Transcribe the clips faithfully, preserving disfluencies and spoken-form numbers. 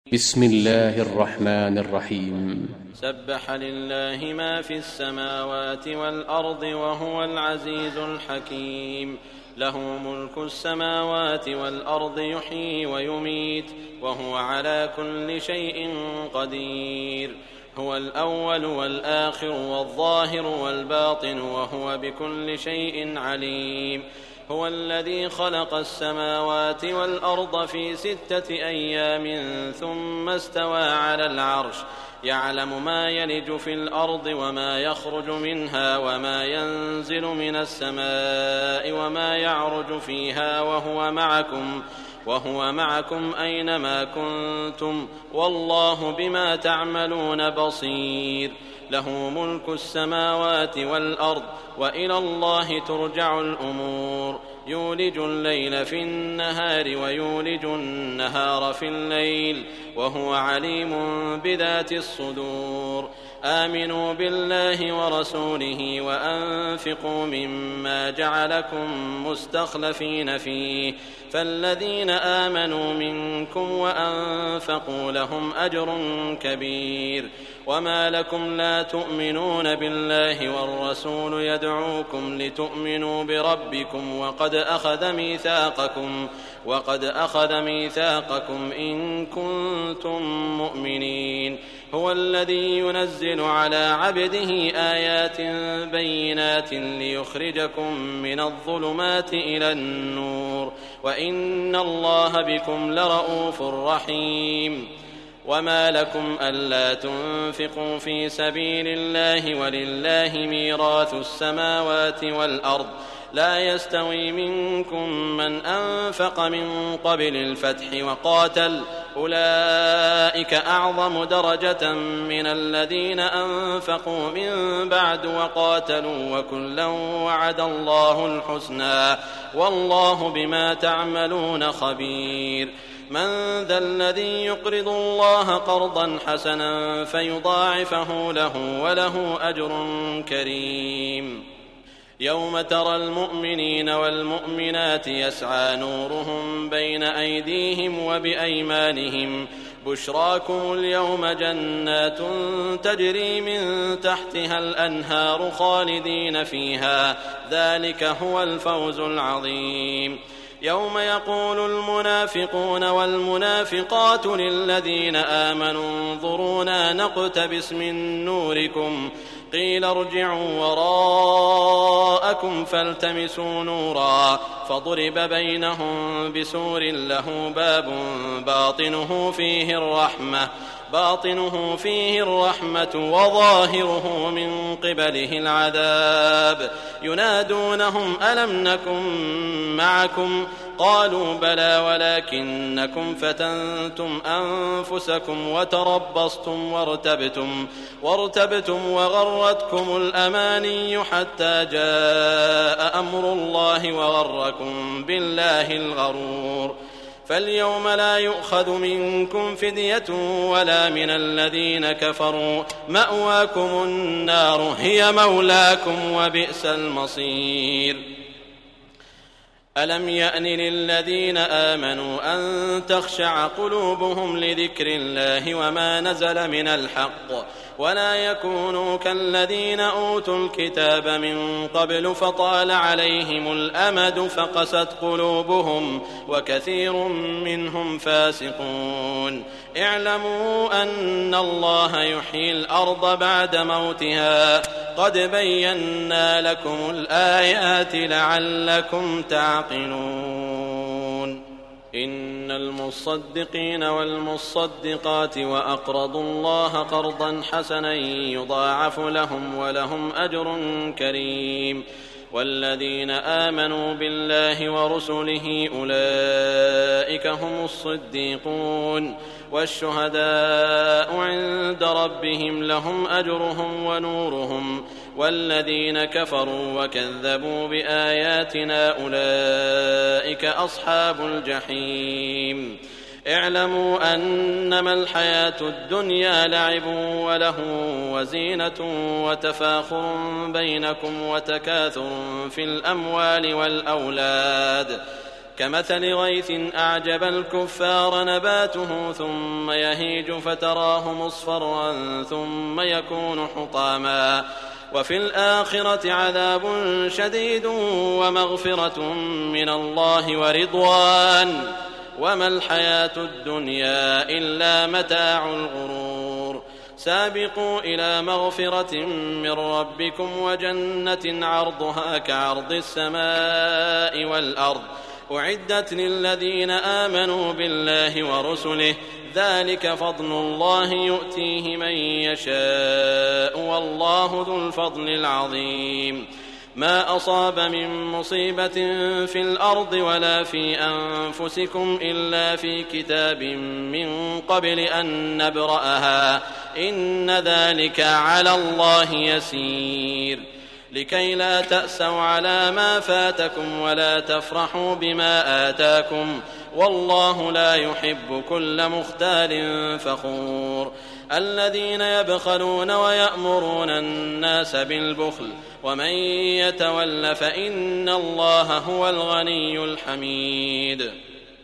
بسم الله الرحمن الرحيم. سبح لله ما في السماوات والأرض وهو العزيز الحكيم. له ملك السماوات والأرض يحيي ويميت وهو على كل شيء قدير. هو الأول والآخر والظاهر والباطن وهو بكل شيء عليم. هو الذي خلق السماوات والأرض في ستة أيام ثم استوى على العرش يعلم ما يلج في الأرض وما يخرج منها وما ينزل من السماء وما يعرج فيها وهو معكم وهو معكم أينما كنتم والله بما تعملون بصير. له ملك السماوات والأرض وإلى الله ترجع الأمور. يولج الليل في النهار ويولج النهار في الليل وهو عليم بذات الصدور. آمنوا بالله ورسوله وأنفقوا مما جعلكم مستخلفين فيه فالذين آمنوا منكم وأنفقوا لهم أجر كبير. وما لكم لا تؤمنون بالله والرسول يدعوكم لتؤمنوا بربكم وقد أخذ ميثاقكم وقد أخذ ميثاقكم إن كنتم مؤمنين. هو الذي ينزل على عبده آيات بينات ليخرجكم من الظلمات إلى النور وإن الله بكم لرءوف رحيم. وما لكم ألا تنفقوا في سبيل الله ولله ميراث السماوات والأرض لا يستوي منكم من أنفق من قبل الفتح وقاتل أولئك أعظم درجة من الذين أنفقوا من بعد وقاتلوا وكلا وعد الله الحسنى والله بما تعملون خبير. من ذا الذي يقرض الله قرضا حسنا فيضاعفه له وله أجر كريم. يوم ترى المؤمنين والمؤمنات يسعى نورهم بين أيديهم وبأيمانهم بشراكم اليوم جنات تجري من تحتها الأنهار خالدين فيها ذلك هو الفوز العظيم. يوم يقول المنافقون والمنافقات للذين آمنوا انظرونا نقتبس من نوركم قيل ارجعوا وراءكم فالتمسوا نورا فضرب بينهم بسور له باب باطنه فيه الرحمة باطنه فيه الرحمة وظاهره من قبله العذاب. ينادونهم ألم نكن معكم قالوا بلى ولكنكم فتنتم أنفسكم وتربصتم وارتبتم وارتبتم وغرتكم الأماني حتى جاء أمر الله وغركم بالله الغرور. فاليوم لا يؤخذ منكم فدية ولا من الذين كفروا مأواكم النار هي مولاكم وبئس المصير. ألم يأن للذين آمنوا أن تخشع قلوبهم لذكر الله وما نزل من الحق ولا يكونوا كالذين أوتوا الكتاب من قبل فطال عليهم الأمد فقست قلوبهم وكثير منهم فاسقون. اعلموا أن الله يحيي الأرض بعد موتها قد بينا لكم الآيات لعلكم تعقلون. إن المصدقين والمصدقات وأقرضوا الله قرضا حسنا يضاعف لهم ولهم أجر كريم. والذين آمنوا بالله ورسله أولئك هم الصديقون والشهداء عند ربهم لهم أجرهم ونورهم. والذين كفروا وكذبوا بآياتنا أولئك أصحاب الجحيم. اعلموا أنما الحياة الدنيا لعب وله وزينة وتفاخر بينكم وتكاثر في الأموال والأولاد كمثل غيث أعجب الكفار نباته ثم يهيج فتراه مصفرا ثم يكون حطاما وفي الآخرة عذاب شديد ومغفرة من الله ورضوان وما الحياة الدنيا إلا متاع الغرور سابقوا إلى مغفرة من ربكم وجنة عرضها كعرض السماء والأرض أعدت للذين آمنوا بالله ورسله ذلك فضل الله يؤتيه من يشاء والله ذو الفضل العظيم ما أصاب من مصيبة في الأرض ولا في أنفسكم إلا في كتاب من قبل أن نبرأها إن ذلك على الله يسير لكي لا تأسوا على ما فاتكم ولا تفرحوا بما آتاكم والله لا يحب كل مختال فخور الذين يبخلون ويأمرون الناس بالبخل ومن يتول فإن الله هو الغني الحميد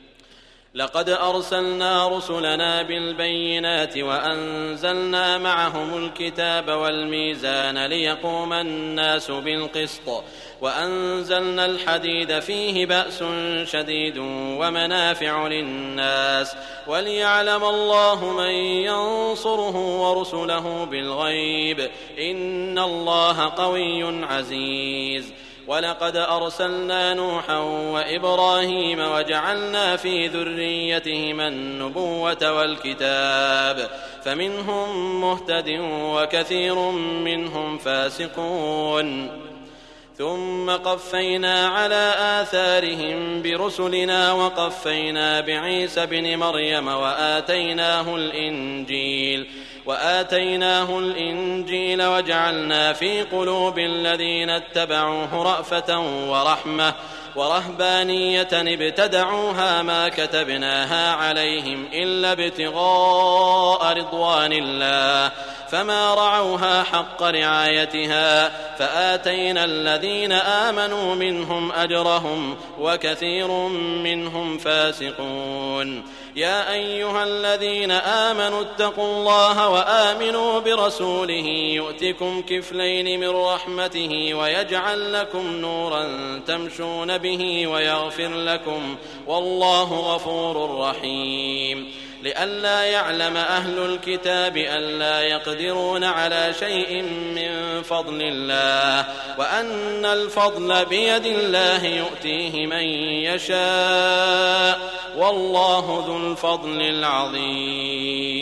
لقد أرسلنا رسلنا بالبينات وأنزلنا معهم الكتاب والميزان ليقوم الناس بالقسط وأنزلنا الحديد فيه بأس شديد ومنافع للناس وليعلم الله من ينصره ورسله بالغيب إن الله قوي عزيز ولقد أرسلنا نوحا وإبراهيم وجعلنا في ذريتهما النبوة والكتاب فمنهم مهتد وكثير منهم فاسقون ثم قفينا على آثارهم برسلنا وقفينا بعيسى بن مريم وآتيناه الإنجيل وآتيناه الإنجيل وجعلنا في قلوب الذين اتبعوه رأفة ورحمة ورهبانية ابتدعوها ما كتبناها عليهم إلا ابتغاء رضوان الله فما رعوها حق رعايتها فآتينا الذين آمنوا منهم أجرهم وكثير منهم فاسقون يا أيها الذين آمنوا اتقوا الله وآمنوا برسوله يؤتكم كفلين من رحمته ويجعل لكم نورا تمشون به ويغفر لكم والله غفور رحيم لئلا يعلم أهل الكتاب ألا يقدرون على شيء من فضل الله وأن الفضل بيد الله يؤتيه من يشاء والله ذو الفضل العظيم